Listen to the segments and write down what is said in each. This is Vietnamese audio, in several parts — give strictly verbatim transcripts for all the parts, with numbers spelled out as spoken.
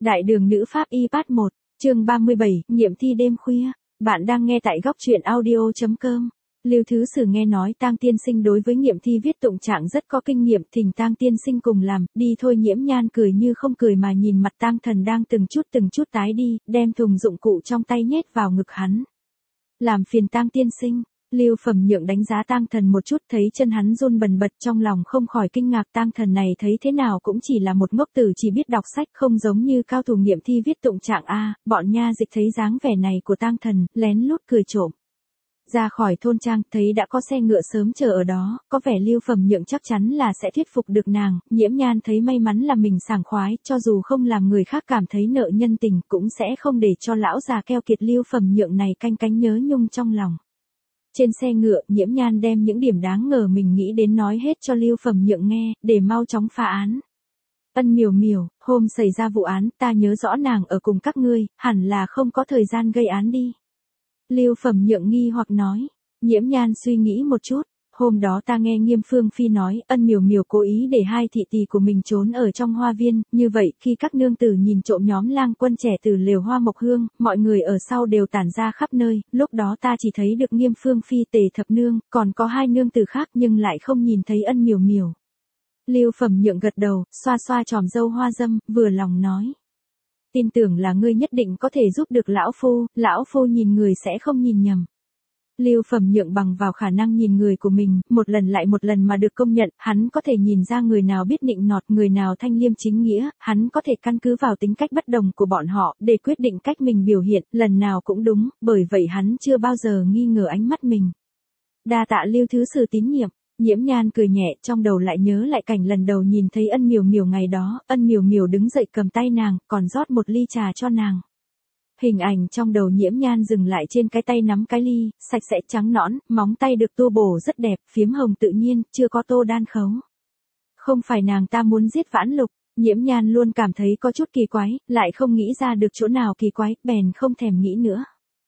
Đại đường nữ pháp y part một, chương ba mươi bảy, nghiệm thi đêm khuya. Bạn đang nghe tại góc truyện audio chấm com. Lưu Thứ Sử nghe nói Tang tiên sinh đối với nghiệm thi viết tụng trạng rất có kinh nghiệm, thỉnh Tang tiên sinh cùng làm. Đi thôi. Nhiễm Nhan cười như không cười mà nhìn mặt Tang Thần đang từng chút từng chút tái đi, đem thùng dụng cụ trong tay nhét vào ngực hắn. Làm phiền Tang tiên sinh. Lưu Phẩm Nhượng đánh giá Tang Thần một chút, thấy chân hắn run bần bật, trong lòng không khỏi kinh ngạc. Tang Thần này thấy thế nào cũng chỉ là một ngốc tử chỉ biết đọc sách, không giống như cao thủ nghiệm thi viết tụng trạng a. Bọn nha dịch thấy dáng vẻ này của Tang Thần, lén lút cười trộm. Ra khỏi thôn trang, thấy đã có xe ngựa sớm chờ ở đó, có vẻ Lưu Phẩm Nhượng chắc chắn là sẽ thuyết phục được nàng. Nhiễm Nhan thấy may mắn là mình sảng khoái, cho dù không làm người khác cảm thấy nợ nhân tình, cũng sẽ không để cho lão già keo kiệt Lưu Phẩm Nhượng này canh cánh nhớ nhung trong lòng. Trên xe ngựa, Nhiễm Nhan đem những điểm đáng ngờ mình nghĩ đến nói hết cho Lưu Phẩm Nhượng nghe, để mau chóng phá án. Ân Miểu Miểu, hôm xảy ra vụ án, ta nhớ rõ nàng ở cùng các ngươi, hẳn là không có thời gian gây án đi. Lưu Phẩm Nhượng nghi hoặc nói. Nhiễm Nhan suy nghĩ một chút. Hôm đó ta nghe Nghiêm Phương Phi nói, Ân Miểu Miểu cố ý để hai thị tỳ của mình trốn ở trong hoa viên, như vậy khi các nương tử nhìn trộm nhóm lang quân trẻ từ lều hoa mộc hương, mọi người ở sau đều tản ra khắp nơi, lúc đó ta chỉ thấy được Nghiêm Phương Phi Tề thập nương, còn có hai nương tử khác nhưng lại không nhìn thấy Ân Miểu Miểu. Lưu Phẩm Nhượng gật đầu, xoa xoa tròm râu hoa dâm, vừa lòng nói. Tin tưởng là ngươi nhất định có thể giúp được lão phu, lão phu nhìn người sẽ không nhìn nhầm. Lưu Phẩm Nhượng bằng vào khả năng nhìn người của mình, một lần lại một lần mà được công nhận, hắn có thể nhìn ra người nào biết nịnh nọt, người nào thanh liêm chính nghĩa, hắn có thể căn cứ vào tính cách bất đồng của bọn họ, để quyết định cách mình biểu hiện, lần nào cũng đúng, bởi vậy hắn chưa bao giờ nghi ngờ ánh mắt mình. Đa tạ Lưu Thứ Sử tín nhiệm. Nhiễm Nhan cười nhẹ, trong đầu lại nhớ lại cảnh lần đầu nhìn thấy Ân Miểu Miểu ngày đó, Ân Miểu Miểu đứng dậy cầm tay nàng, còn rót một ly trà cho nàng. Hình ảnh trong đầu Nhiễm Nhan dừng lại trên cái tay nắm cái ly, sạch sẽ trắng nõn, móng tay được tô bổ rất đẹp, phím hồng tự nhiên, chưa có tô đan khấu. Không phải nàng ta muốn giết Vãn Lục. Nhiễm Nhan luôn cảm thấy có chút kỳ quái, lại không nghĩ ra được chỗ nào kỳ quái, bèn không thèm nghĩ nữa.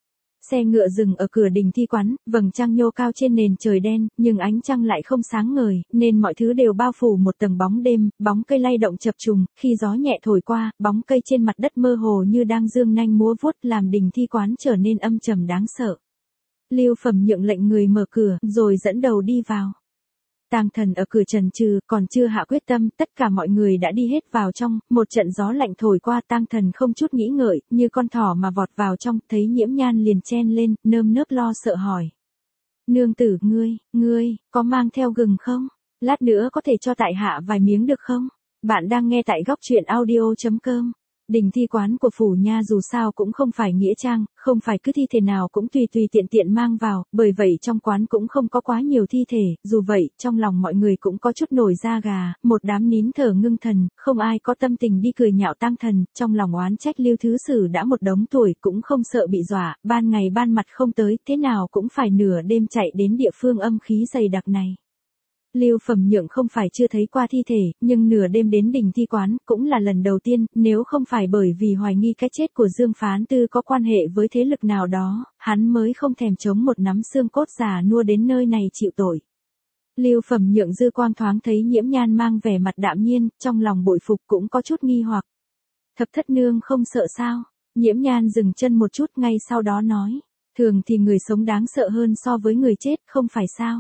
Xe ngựa dừng ở cửa đình thi quán, vầng trăng nhô cao trên nền trời đen, nhưng ánh trăng lại không sáng ngời, nên mọi thứ đều bao phủ một tầng bóng đêm, bóng cây lay động chập trùng, khi gió nhẹ thổi qua, bóng cây trên mặt đất mơ hồ như đang dương nanh múa vuốt, làm đình thi quán trở nên âm trầm đáng sợ. Lưu Phẩm Nhượng lệnh người mở cửa, rồi dẫn đầu đi vào. Tang Thần ở cửa trần trừ, còn chưa hạ quyết tâm, tất cả mọi người đã đi hết vào trong, một trận gió lạnh thổi qua, Tang Thần không chút nghĩ ngợi, như con thỏ mà vọt vào trong, thấy Nhiễm Nhan liền chen lên, nơm nớp lo sợ hỏi. Nương tử, ngươi, ngươi, có mang theo gừng không? Lát nữa có thể cho tại hạ vài miếng được không? Bạn đang nghe tại góc truyện audio chấm com. Đình thi quán của phủ nha dù sao cũng không phải nghĩa trang, không phải cứ thi thể nào cũng tùy tùy tiện tiện mang vào, bởi vậy trong quán cũng không có quá nhiều thi thể, dù vậy, trong lòng mọi người cũng có chút nổi da gà, một đám nín thở ngưng thần, không ai có tâm tình đi cười nhạo Tang Thần, trong lòng oán trách Lưu Thứ Sử đã một đống tuổi cũng không sợ bị dọa, ban ngày ban mặt không tới, thế nào cũng phải nửa đêm chạy đến địa phương âm khí dày đặc này. Lưu Phẩm Nhượng không phải chưa thấy qua thi thể, nhưng nửa đêm đến đình thi quán, cũng là lần đầu tiên, nếu không phải bởi vì hoài nghi cái chết của Dương Phán Tư có quan hệ với thế lực nào đó, hắn mới không thèm chống một nắm xương cốt già nua đến nơi này chịu tội. Lưu Phẩm Nhượng dư quang thoáng thấy Nhiễm Nhan mang vẻ mặt đạm nhiên, trong lòng bội phục cũng có chút nghi hoặc. Thập thất nương không sợ sao? Nhiễm Nhan dừng chân một chút ngay sau đó nói, thường thì người sống đáng sợ hơn so với người chết, không phải sao?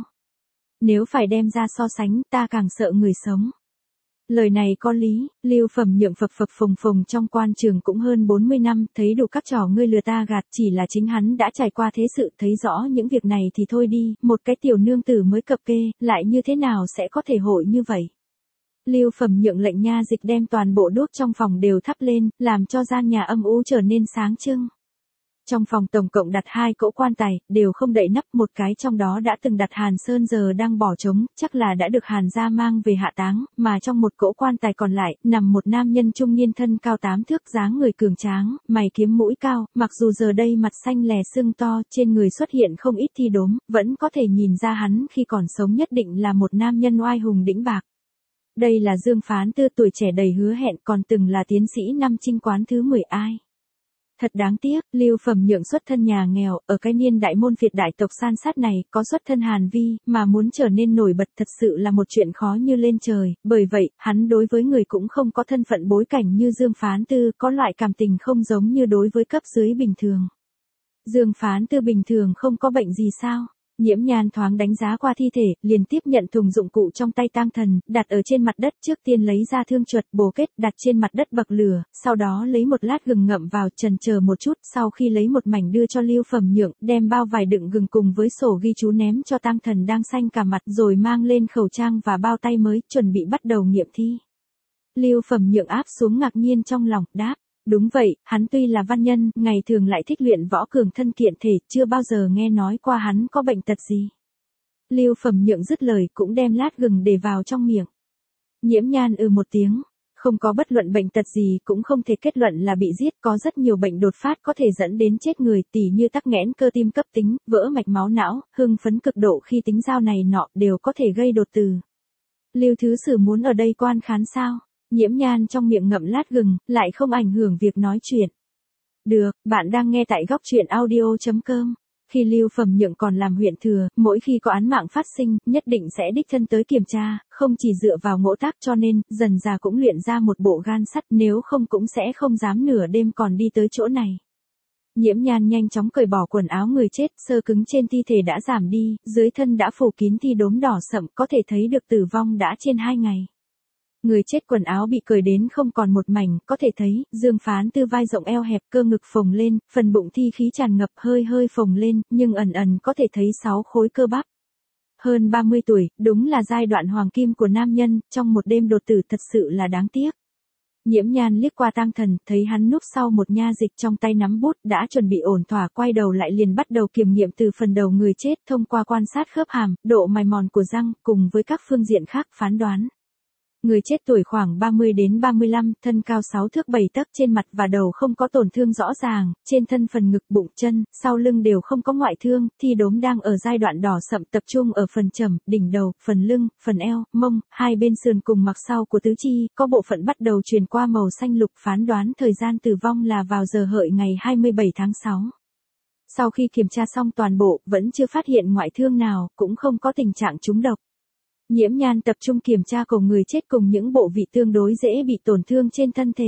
Nếu phải đem ra so sánh, ta càng sợ người sống. Lời này có lý, Lưu Phẩm Nhượng phập phập phồng phồng trong quan trường cũng hơn bốn mươi năm, thấy đủ các trò ngươi lừa ta gạt, chỉ là chính hắn đã trải qua thế sự, thấy rõ những việc này thì thôi đi, một cái tiểu nương tử mới cập kê, lại như thế nào sẽ có thể hội như vậy. Lưu Phẩm Nhượng lệnh nha dịch đem toàn bộ đuốc trong phòng đều thắp lên, làm cho gian nhà âm u trở nên sáng trưng. Trong phòng tổng cộng đặt hai cỗ quan tài, đều không đậy nắp, một cái trong đó đã từng đặt Hàn Sơn giờ đang bỏ trống, chắc là đã được Hàn gia mang về hạ táng, mà trong một cỗ quan tài còn lại, nằm một nam nhân trung niên thân cao tám thước, dáng người cường tráng, mày kiếm mũi cao, mặc dù giờ đây mặt xanh lè sưng to, trên người xuất hiện không ít thi đốm, vẫn có thể nhìn ra hắn khi còn sống nhất định là một nam nhân oai hùng đĩnh bạc. Đây là Dương Phán Tư, tuổi trẻ đầy hứa hẹn, còn từng là tiến sĩ năm Trinh quán thứ mười ai. Thật đáng tiếc, Lưu Phẩm Nhượng xuất thân nhà nghèo, ở cái niên đại môn phiệt đại tộc san sát này, có xuất thân Hàn Vi, mà muốn trở nên nổi bật thật sự là một chuyện khó như lên trời, bởi vậy, hắn đối với người cũng không có thân phận bối cảnh như Dương Phán Tư, có loại cảm tình không giống như đối với cấp dưới bình thường. Dương Phán Tư bình thường không có bệnh gì sao? Nhiễm Nhan thoáng đánh giá qua thi thể, liền tiếp nhận thùng dụng cụ trong tay tang thần, đặt ở trên mặt đất, trước tiên lấy ra thương chuột, bồ kết, đặt trên mặt đất bậc lửa, sau đó lấy một lát gừng ngậm vào, chần chờ một chút, sau khi lấy một mảnh đưa cho Lưu Phẩm Nhượng, đem bao vải đựng gừng cùng với sổ ghi chú ném cho tang thần đang xanh cả mặt, rồi mang lên khẩu trang và bao tay mới, chuẩn bị bắt đầu nghiệm thi. Lưu Phẩm Nhượng áp xuống ngạc nhiên trong lòng, đáp. Đúng vậy, hắn tuy là văn nhân, ngày thường lại thích luyện võ cường thân kiện thể, chưa bao giờ nghe nói qua hắn có bệnh tật gì. Lưu Phẩm Nhượng dứt lời cũng đem lát gừng để vào trong miệng. Nhiễm Nhan ừ một tiếng, không có bất luận bệnh tật gì cũng không thể kết luận là bị giết, có rất nhiều bệnh đột phát có thể dẫn đến chết người, tỉ như tắc nghẽn cơ tim cấp tính, vỡ mạch máu não, hưng phấn cực độ khi tính dao này nọ đều có thể gây đột tử. Lưu Thứ Sử muốn ở đây quan khán sao? Nhiễm Nhan trong miệng ngậm lát gừng, lại không ảnh hưởng việc nói chuyện. Được, bạn đang nghe tại góc truyện audio chấm com. Khi Lưu Phẩm Nhượng còn làm huyện thừa, mỗi khi có án mạng phát sinh, nhất định sẽ đích thân tới kiểm tra, không chỉ dựa vào ngộ tác cho nên, dần già cũng luyện ra một bộ gan sắt, nếu không cũng sẽ không dám nửa đêm còn đi tới chỗ này. Nhiễm Nhan nhanh chóng cởi bỏ quần áo người chết, xơ cứng trên thi thể đã giảm đi, dưới thân đã phủ kín thi đốm đỏ sậm, có thể thấy được tử vong đã trên hai ngày. Người chết quần áo bị cởi đến không còn một mảnh, có thể thấy, Dương Phán Tư vai rộng eo hẹp, cơ ngực phồng lên, phần bụng thi khí tràn ngập hơi hơi phồng lên, nhưng ẩn ẩn có thể thấy sáu khối cơ bắp. Hơn ba mươi tuổi, đúng là giai đoạn hoàng kim của nam nhân, trong một đêm đột tử thật sự là đáng tiếc. Nhiễm Nhan liếc qua tang thần, thấy hắn núp sau một nha dịch trong tay nắm bút, đã chuẩn bị ổn thỏa, quay đầu lại liền bắt đầu kiểm nghiệm từ phần đầu người chết, thông qua quan sát khớp hàm, độ mài mòn của răng, cùng với các phương diện khác phán đoán. Người chết tuổi khoảng ba mươi đến ba mươi lăm, thân cao sáu thước bảy tấc, trên mặt và đầu không có tổn thương rõ ràng, trên thân phần ngực, bụng, chân, sau lưng đều không có ngoại thương, thi đốm đang ở giai đoạn đỏ sậm, tập trung ở phần trầm, đỉnh đầu, phần lưng, phần eo, mông, hai bên sườn cùng mặt sau của tứ chi, có bộ phận bắt đầu chuyển qua màu xanh lục, phán đoán thời gian tử vong là vào giờ hợi ngày hai mươi bảy tháng sáu. Sau khi kiểm tra xong toàn bộ, vẫn chưa phát hiện ngoại thương nào, cũng không có tình trạng trúng độc. Nhiễm Nhan tập trung kiểm tra cổ người chết cùng những bộ vị tương đối dễ bị tổn thương trên thân thể.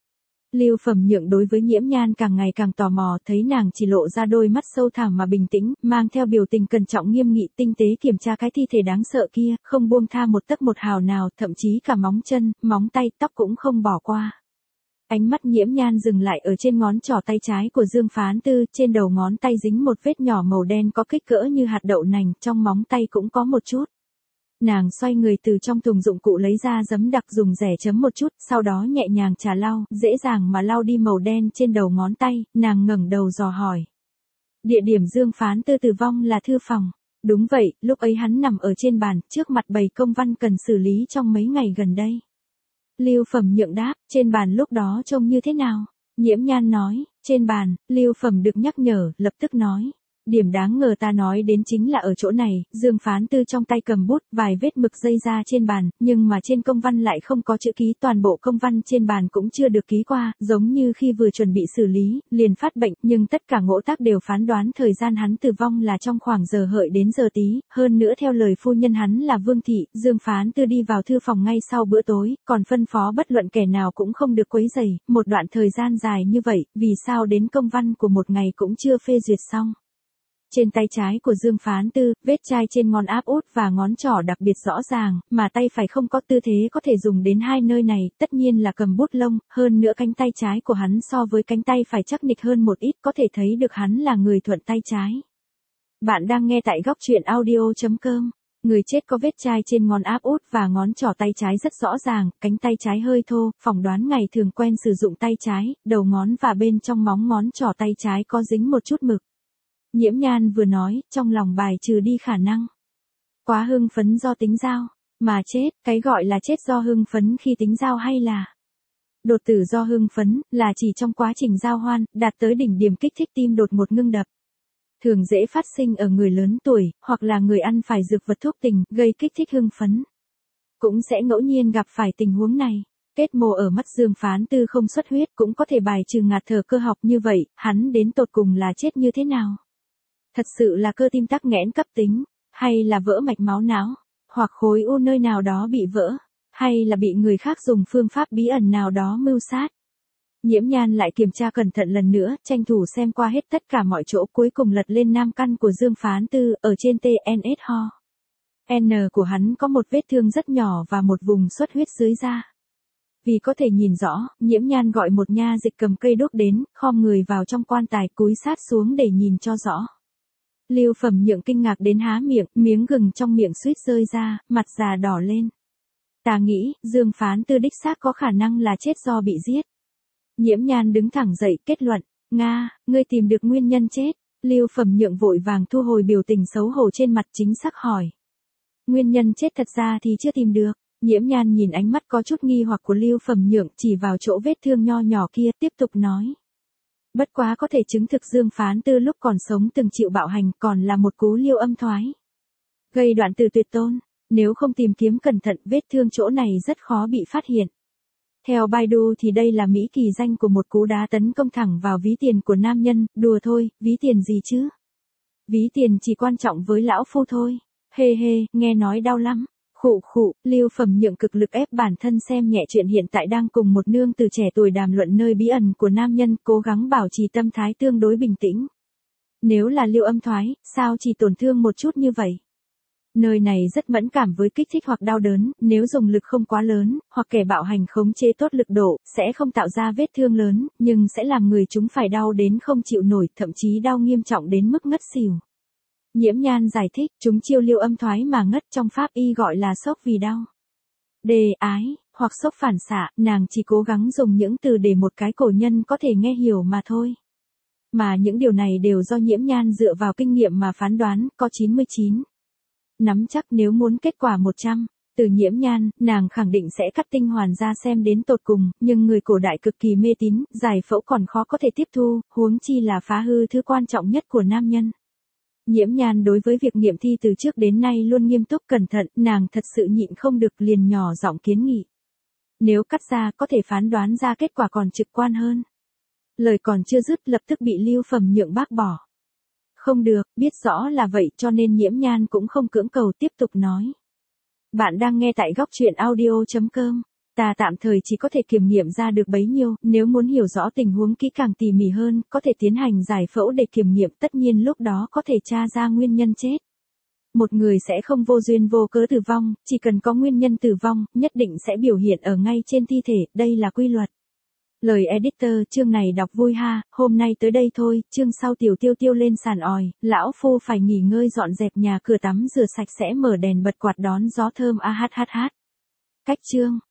Lưu Phẩm Nhượng đối với Nhiễm Nhan càng ngày càng tò mò, thấy nàng chỉ lộ ra đôi mắt sâu thẳm mà bình tĩnh, mang theo biểu tình cẩn trọng nghiêm nghị, tinh tế kiểm tra cái thi thể đáng sợ kia, không buông tha một tấc một hào nào, thậm chí cả móng chân, móng tay, tóc cũng không bỏ qua. Ánh mắt Nhiễm Nhan dừng lại ở trên ngón trỏ tay trái của Dương Phán Tư, trên đầu ngón tay dính một vết nhỏ màu đen có kích cỡ như hạt đậu nành, trong móng tay cũng có một chút. Nàng xoay người từ trong thùng dụng cụ lấy ra giấm đặc dùng rẻ chấm một chút, sau đó nhẹ nhàng chà lau, dễ dàng mà lau đi màu đen trên đầu ngón tay, nàng ngẩng đầu dò hỏi. Địa điểm Dương Phán Tư tử vong là thư phòng. Đúng vậy, lúc ấy hắn nằm ở trên bàn, trước mặt bầy công văn cần xử lý trong mấy ngày gần đây. Lưu Phẩm Nhượng đáp, trên bàn lúc đó trông như thế nào? Nhiễm Nhan nói, trên bàn, Lưu Phẩm được nhắc nhở, lập tức nói. Điểm đáng ngờ ta nói đến chính là ở chỗ này, Dương Phán Tư trong tay cầm bút, vài vết mực dây ra trên bàn, nhưng mà trên công văn lại không có chữ ký, toàn bộ công văn trên bàn cũng chưa được ký qua, giống như khi vừa chuẩn bị xử lý, liền phát bệnh, nhưng tất cả ngộ tác đều phán đoán thời gian hắn tử vong là trong khoảng giờ hợi đến giờ tí, hơn nữa theo lời phu nhân hắn là Vương Thị, Dương Phán Tư đi vào thư phòng ngay sau bữa tối, còn phân phó bất luận kẻ nào cũng không được quấy rầy, một đoạn thời gian dài như vậy, vì sao đến công văn của một ngày cũng chưa phê duyệt xong. Trên tay trái của Dương Phán Tư, vết chai trên ngón áp út và ngón trỏ đặc biệt rõ ràng, mà tay phải không có tư thế có thể dùng đến hai nơi này, tất nhiên là cầm bút lông, hơn nữa cánh tay trái của hắn so với cánh tay phải chắc nịch hơn một ít, có thể thấy được hắn là người thuận tay trái. Bạn đang nghe tại góc truyện audio chấm com. Người chết có vết chai trên ngón áp út và ngón trỏ tay trái rất rõ ràng, cánh tay trái hơi thô, phỏng đoán ngày thường quen sử dụng tay trái, đầu ngón và bên trong móng ngón trỏ tay trái có dính một chút mực. Nhiễm Nhan vừa nói, trong lòng bài trừ đi khả năng. Quá hưng phấn do tính dao, mà chết, cái gọi là chết do hưng phấn khi tính dao hay là đột tử do hưng phấn, là chỉ trong quá trình giao hoan, đạt tới đỉnh điểm kích thích tim đột ngột ngưng đập. Thường dễ phát sinh ở người lớn tuổi, hoặc là người ăn phải dược vật thuốc tình, gây kích thích hưng phấn. Cũng sẽ ngẫu nhiên gặp phải tình huống này. Kết mô ở mắt Dương Phán Tư không xuất huyết cũng có thể bài trừ ngạt thở cơ học như vậy, hắn đến tột cùng là chết như thế nào? Thật sự là cơ tim tắc nghẽn cấp tính, hay là vỡ mạch máu não, hoặc khối u nơi nào đó bị vỡ, hay là bị người khác dùng phương pháp bí ẩn nào đó mưu sát? Nhiễm Nhan lại kiểm tra cẩn thận lần nữa, tranh thủ xem qua hết tất cả mọi chỗ, cuối cùng lật lên nam căn của Dương Phán Tư, ở trên tê en ét ho. N của hắn có một vết thương rất nhỏ và một vùng xuất huyết dưới da. Vì có thể nhìn rõ, Nhiễm Nhan gọi một nha dịch cầm cây đuốc đến, khom người vào trong quan tài cúi sát xuống để nhìn cho rõ. Lưu Phẩm Nhượng kinh ngạc đến há miệng, miếng gừng trong miệng suýt rơi ra, mặt già đỏ lên. Ta nghĩ, Dương Phán Tư đích xác có khả năng là chết do bị giết. Nhiễm Nhan đứng thẳng dậy, kết luận, Nga, ngươi tìm được nguyên nhân chết. Lưu Phẩm Nhượng vội vàng thu hồi biểu tình xấu hổ trên mặt, chính xác hỏi. Nguyên nhân chết thật ra thì chưa tìm được. Nhiễm Nhan nhìn ánh mắt có chút nghi hoặc của Lưu Phẩm Nhượng, chỉ vào chỗ vết thương nho nhỏ kia, tiếp tục nói. Bất quá có thể chứng thực Dương Phán Tư lúc còn sống từng chịu bạo hành, còn là một cú liêu âm thoái. Gây đoạn từ tuyệt tôn, nếu không tìm kiếm cẩn thận, vết thương chỗ này rất khó bị phát hiện. Theo Baidu thì đây là mỹ kỳ danh của một cú đá tấn công thẳng vào ví tiền của nam nhân, đùa thôi, ví tiền gì chứ? Ví tiền chỉ quan trọng với lão phu thôi. Hê hê, nghe nói đau lắm. Khụ khụ, Lưu Phẩm Nhượng cực lực ép bản thân xem nhẹ chuyện hiện tại đang cùng một nương từ trẻ tuổi đàm luận nơi bí ẩn của nam nhân, cố gắng bảo trì tâm thái tương đối bình tĩnh. Nếu là liêu âm thoái, sao chỉ tổn thương một chút như vậy? Nơi này rất mẫn cảm với kích thích hoặc đau đớn, nếu dùng lực không quá lớn, hoặc kẻ bạo hành khống chế tốt lực độ, sẽ không tạo ra vết thương lớn, nhưng sẽ làm người chúng phải đau đến không chịu nổi, thậm chí đau nghiêm trọng đến mức ngất xỉu. Nhiễm Nhan giải thích, chúng chiêu liêu âm thoái mà ngất trong pháp y gọi là sốc vì đau. Đề ái, hoặc sốc phản xạ, nàng chỉ cố gắng dùng những từ để một cái cổ nhân có thể nghe hiểu mà thôi. Mà những điều này đều do Nhiễm Nhan dựa vào kinh nghiệm mà phán đoán, có chín mươi chín. Nắm chắc nếu muốn kết quả một trăm. Từ Nhiễm Nhan, nàng khẳng định sẽ cắt tinh hoàn ra xem đến tột cùng, nhưng người cổ đại cực kỳ mê tín, giải phẫu còn khó có thể tiếp thu, huống chi là phá hư thứ quan trọng nhất của nam nhân. Nhiễm Nhan đối với việc nghiệm thi từ trước đến nay luôn nghiêm túc cẩn thận, nàng thật sự nhịn không được liền nhỏ giọng kiến nghị. Nếu cắt ra có thể phán đoán ra kết quả còn trực quan hơn. Lời còn chưa dứt lập tức bị Lưu Phẩm Nhượng bác bỏ. Không được, biết rõ là vậy cho nên Nhiễm Nhan cũng không cưỡng cầu, tiếp tục nói. Bạn đang nghe tại góc truyện audio chấm com. Ta tạm thời chỉ có thể kiểm nghiệm ra được bấy nhiêu, nếu muốn hiểu rõ tình huống kỹ càng tỉ mỉ hơn, có thể tiến hành giải phẫu để kiểm nghiệm, tất nhiên lúc đó có thể tra ra nguyên nhân chết. Một người sẽ không vô duyên vô cớ tử vong, chỉ cần có nguyên nhân tử vong, nhất định sẽ biểu hiện ở ngay trên thi thể, đây là quy luật. Lời editor, chương này đọc vui ha, hôm nay tới đây thôi, chương sau Tiểu Tiêu Tiêu lên sàn òi, lão phu phải nghỉ ngơi dọn dẹp nhà cửa tắm rửa sạch sẽ mở đèn bật quạt đón gió thơm a hát hát hát. Cách chương